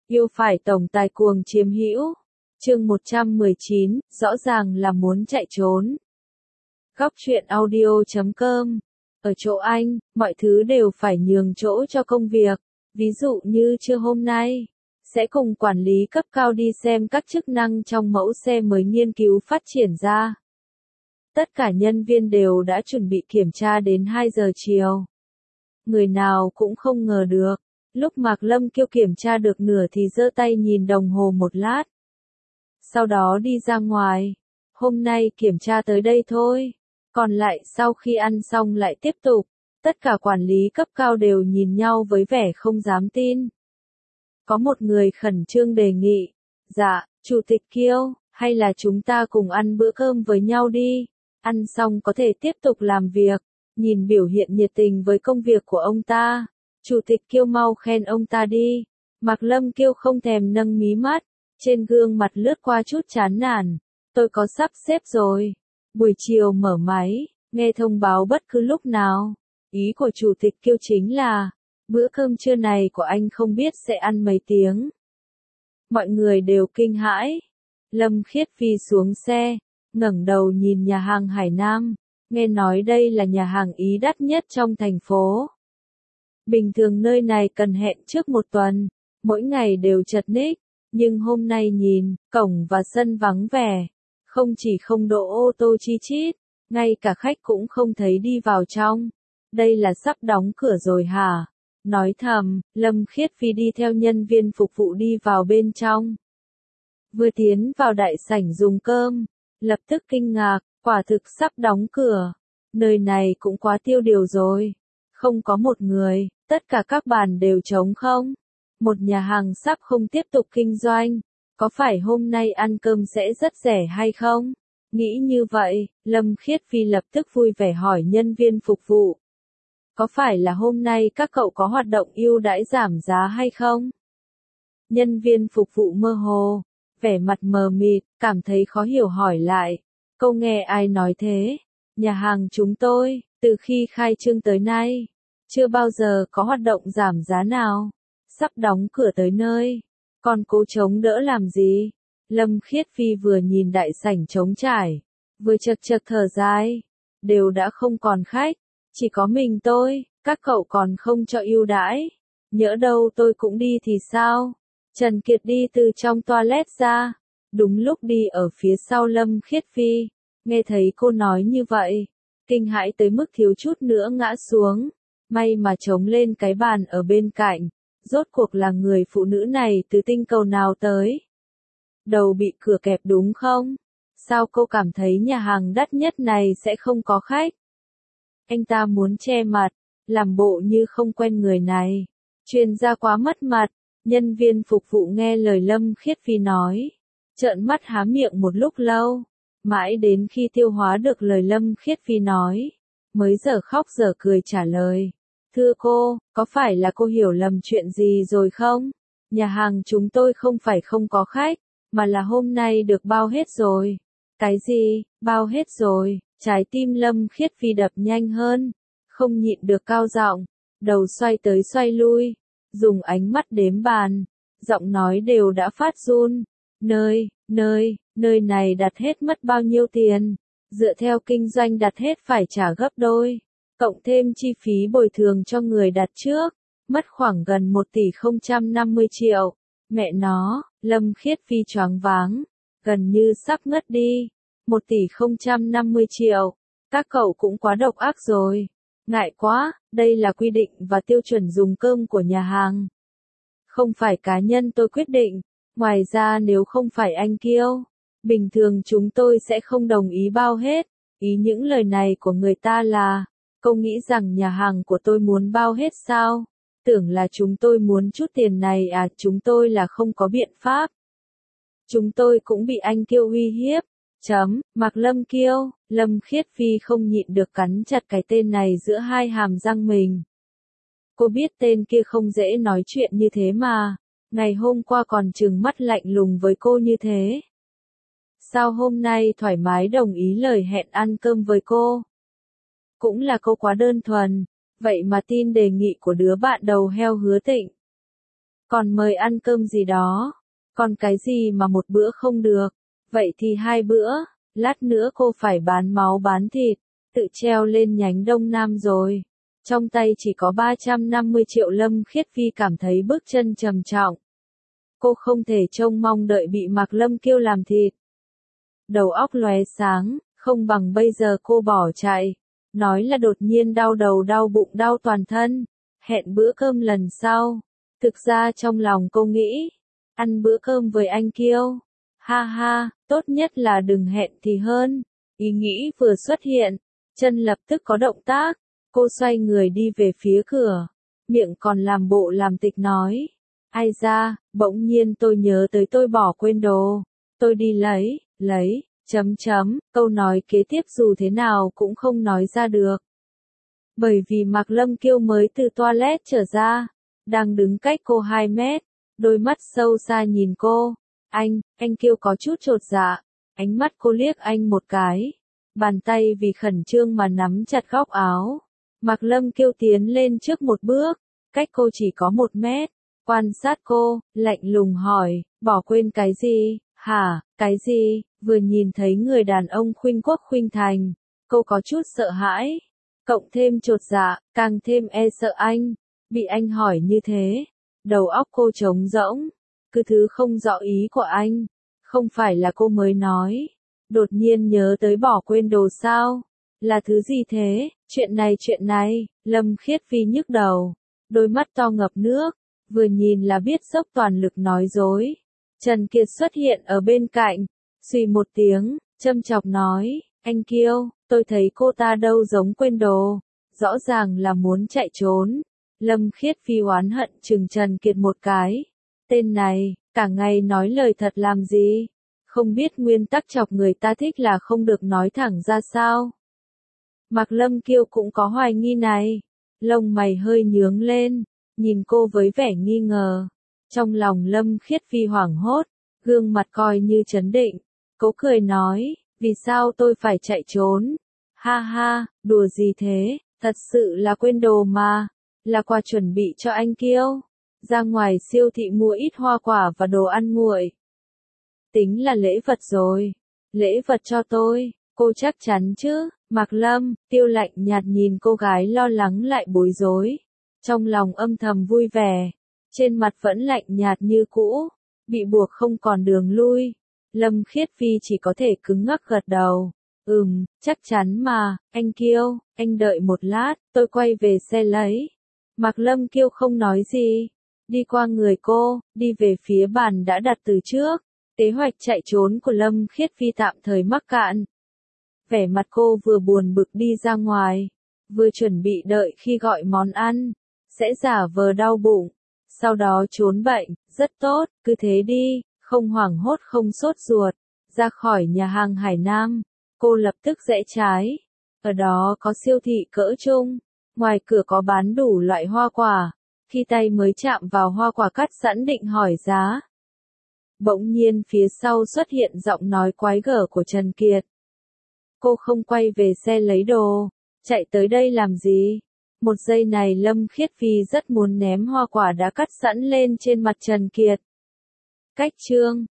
Yêu phải tổng tài cuồng chiếm hữu. Chương 119, rõ ràng là muốn chạy trốn. Góc truyện audio.com. Ở chỗ anh, mọi thứ đều phải nhường chỗ cho công việc. Ví dụ như trưa hôm nay, sẽ cùng quản lý cấp cao đi xem các chức năng trong mẫu xe mới nghiên cứu phát triển ra. Tất cả nhân viên đều đã chuẩn bị kiểm tra đến 2 giờ chiều. Người nào cũng không ngờ được. Lúc Mạc Lâm Kiêu kiểm tra được nửa thì giơ tay nhìn đồng hồ một lát. Sau đó đi ra ngoài. Hôm nay kiểm tra tới đây thôi. Còn lại sau khi ăn xong lại tiếp tục. Tất cả quản lý cấp cao đều nhìn nhau với vẻ không dám tin. Có một người khẩn trương đề nghị. Dạ, Chủ tịch Kiêu, hay là chúng ta cùng ăn bữa cơm với nhau đi. Ăn xong có thể tiếp tục làm việc. Nhìn biểu hiện nhiệt tình với công việc của ông ta. Chủ tịch Kiêu mau khen ông ta đi. Mạc Lâm Kiêu không thèm nâng mí mắt. Trên gương mặt lướt qua chút chán nản. Tôi có sắp xếp rồi. Buổi chiều mở máy, nghe thông báo bất cứ lúc nào. Ý của Chủ tịch Kiêu chính là, bữa cơm trưa này của anh không biết sẽ ăn mấy tiếng. Mọi người đều kinh hãi. Lâm Khiết Phi xuống xe, ngẩng đầu nhìn nhà hàng Hải Nam. Nghe nói đây là nhà hàng Ý đắt nhất trong thành phố. Bình thường nơi này cần hẹn trước một tuần, mỗi ngày đều chật ních, nhưng hôm nay nhìn, cổng và sân vắng vẻ, không chỉ không đỗ ô tô chi chít, ngay cả khách cũng không thấy đi vào trong. Đây là sắp đóng cửa rồi hả? Nói thầm, Lâm Khiết Phi đi theo nhân viên phục vụ đi vào bên trong. Vừa tiến vào đại sảnh dùng cơm, lập tức kinh ngạc, quả thực sắp đóng cửa. Nơi này cũng quá tiêu điều rồi. Không có một người, tất cả các bàn đều trống không. Một nhà hàng sắp không tiếp tục kinh doanh. Có phải hôm nay ăn cơm sẽ rất rẻ hay không? Nghĩ như vậy, Lâm Khiết Phi lập tức vui vẻ hỏi nhân viên phục vụ. Có phải là hôm nay các cậu có hoạt động ưu đãi giảm giá hay không? Nhân viên phục vụ mơ hồ, vẻ mặt mờ mịt, cảm thấy khó hiểu hỏi lại. Câu nghe ai nói thế? Nhà hàng chúng tôi, từ khi khai trương tới nay, chưa bao giờ có hoạt động giảm giá nào. Sắp đóng cửa tới nơi, còn cố chống đỡ làm gì? Lâm Khiết Phi vừa nhìn đại sảnh trống trải, vừa chật chật thở dài. Đều đã không còn khách, chỉ có mình tôi, các cậu còn không cho ưu đãi. Nhỡ đâu tôi cũng đi thì sao? Trần Kiệt đi từ trong toilet ra, đúng lúc đi ở phía sau Lâm Khiết Phi. Nghe thấy cô nói như vậy, kinh hãi tới mức thiếu chút nữa ngã xuống. May mà chống lên cái bàn ở bên cạnh. Rốt cuộc là người phụ nữ này từ tinh cầu nào tới? Đầu bị cửa kẹp đúng không? Sao cô cảm thấy nhà hàng đắt nhất này sẽ không có khách? Anh ta muốn che mặt, làm bộ như không quen người này. Chuyên gia quá mất mặt. Nhân viên phục vụ nghe lời Lâm Khiết Phi nói, trợn mắt há miệng một lúc lâu. Mãi đến khi tiêu hóa được lời Lâm Khiết Phi nói, mới dở khóc dở cười trả lời. Thưa cô, có phải là cô hiểu lầm chuyện gì rồi không? Nhà hàng chúng tôi không phải không có khách, mà là hôm nay được bao hết rồi. Cái gì, bao hết rồi? Trái tim Lâm Khiết Phi đập nhanh hơn, không nhịn được cao giọng, đầu xoay tới xoay lui, dùng ánh mắt đếm bàn, giọng nói đều đã phát run. Nơi này đặt hết mất bao nhiêu tiền? Dựa theo kinh doanh đặt hết phải trả gấp đôi. Cộng thêm chi phí bồi thường cho người đặt trước, mất khoảng gần 1 tỷ 050 triệu. Mẹ nó, Lâm Khiết Phi choáng váng, gần như sắp ngất đi. 1 tỷ 050 triệu, các cậu cũng quá độc ác rồi. Ngại quá, đây là quy định và tiêu chuẩn dùng cơm của nhà hàng. Không phải cá nhân tôi quyết định, ngoài ra nếu không phải anh Kiêu, bình thường chúng tôi sẽ không đồng ý bao hết. Ý những lời này của người ta là, cô nghĩ rằng nhà hàng của tôi muốn bao hết sao? Tưởng là chúng tôi muốn chút tiền này à? Chúng tôi là không có biện pháp. Chúng tôi cũng bị anh Kiêu uy hiếp. Mạc Lâm Kiêu, Lâm Khiết Phi không nhịn được cắn chặt cái tên này giữa hai hàm răng mình. Cô biết tên kia không dễ nói chuyện như thế mà. Ngày hôm qua còn trừng mắt lạnh lùng với cô như thế. Sao hôm nay thoải mái đồng ý lời hẹn ăn cơm với cô? Cũng là cô quá đơn thuần, vậy mà tin đề nghị của đứa bạn đầu heo Hứa Tịnh. Còn mời ăn cơm gì đó. Còn cái gì mà một bữa không được. Vậy thì 2 bữa. Lát nữa cô phải bán máu bán thịt. Tự treo lên nhánh Đông Nam rồi. Trong tay chỉ có 350 triệu. Lâm Khiết Phi cảm thấy bước chân trầm trọng. Cô không thể trông mong đợi bị Mạc Lâm Kiêu làm thịt. Đầu óc lóe sáng, không bằng bây giờ cô bỏ chạy. Nói là đột nhiên đau đầu đau bụng đau toàn thân. Hẹn bữa cơm lần sau. Thực ra trong lòng cô nghĩ, ăn bữa cơm với anh Kiêu. Ha ha, tốt nhất là đừng hẹn thì hơn. Ý nghĩ vừa xuất hiện, chân lập tức có động tác. Cô xoay người đi về phía cửa. Miệng còn làm bộ làm tịch nói. Ai ra, bỗng nhiên tôi nhớ tới tôi bỏ quên đồ. Tôi đi lấy, câu nói kế tiếp dù thế nào cũng không nói ra được. Bởi vì Mạc Lâm Kiêu mới từ toilet trở ra, đang đứng cách cô 2 mét, đôi mắt sâu xa nhìn cô. Anh Kiêu có chút chột dạ, ánh mắt cô liếc anh một cái, bàn tay vì khẩn trương mà nắm chặt góc áo. Mạc Lâm Kiêu tiến lên trước một bước, cách cô chỉ có 1 mét, quan sát cô, lạnh lùng hỏi, bỏ quên cái gì, hả, cái gì, vừa nhìn thấy người đàn ông khuynh quốc khuynh thành, cô có chút sợ hãi, cộng thêm chột dạ, càng thêm e sợ anh, bị anh hỏi như thế, đầu óc cô trống rỗng, cứ thứ không rõ ý của anh, không phải là cô mới nói, đột nhiên nhớ tới bỏ quên đồ sao, là thứ gì thế, chuyện này, Lâm Khiết Phi nhức đầu, đôi mắt to ngập nước, vừa nhìn là biết dốc toàn lực nói dối. Trần Kiệt xuất hiện ở bên cạnh, xùy một tiếng, châm chọc nói, anh Kiêu, tôi thấy cô ta đâu giống quên đồ, rõ ràng là muốn chạy trốn. Lâm Khiết Phi oán hận chừng Trần Kiệt một cái, tên này, cả ngày nói lời thật làm gì, không biết nguyên tắc chọc người ta thích là không được nói thẳng ra sao. Mạc Lâm Kiêu cũng có hoài nghi này, lông mày hơi nhướng lên, nhìn cô với vẻ nghi ngờ. Trong lòng Lâm Khiết Phi hoảng hốt, gương mặt coi như trấn định, cố cười nói, vì sao tôi phải chạy trốn? Ha ha, đùa gì thế, thật sự là quên đồ mà, là quà chuẩn bị cho anh Kiêu. Ra ngoài siêu thị mua ít hoa quả và đồ ăn nguội. Tính là lễ vật rồi, lễ vật cho tôi, cô chắc chắn chứ, Mạc Lâm, Tiêu lạnh nhạt nhìn cô gái lo lắng lại bối rối. Trong lòng âm thầm vui vẻ, trên mặt vẫn lạnh nhạt như cũ, bị buộc không còn đường lui. Lâm Khiết Phi chỉ có thể cứng ngắc gật đầu. Chắc chắn mà, anh Kiêu, anh đợi một lát, tôi quay về xe lấy. Mạc Lâm Kiêu không nói gì, đi qua người cô, đi về phía bàn đã đặt từ trước. Kế hoạch chạy trốn của Lâm Khiết Phi tạm thời mắc cạn. Vẻ mặt cô vừa buồn bực đi ra ngoài, vừa chuẩn bị đợi khi gọi món ăn, sẽ giả vờ đau bụng, sau đó trốn bệnh, rất tốt, cứ thế đi, không hoảng hốt không sốt ruột. Ra khỏi nhà hàng Hải Nam, cô lập tức rẽ trái, ở đó có siêu thị cỡ trung, ngoài cửa có bán đủ loại hoa quả, khi tay mới chạm vào hoa quả cắt sẵn định hỏi giá. Bỗng nhiên phía sau xuất hiện giọng nói quái gở của Trần Kiệt. Cô không quay về xe lấy đồ, chạy tới đây làm gì? Một giây này Lâm Khiết Phi rất muốn ném hoa quả đã cắt sẵn lên trên mặt Trần Kiệt. Cách chương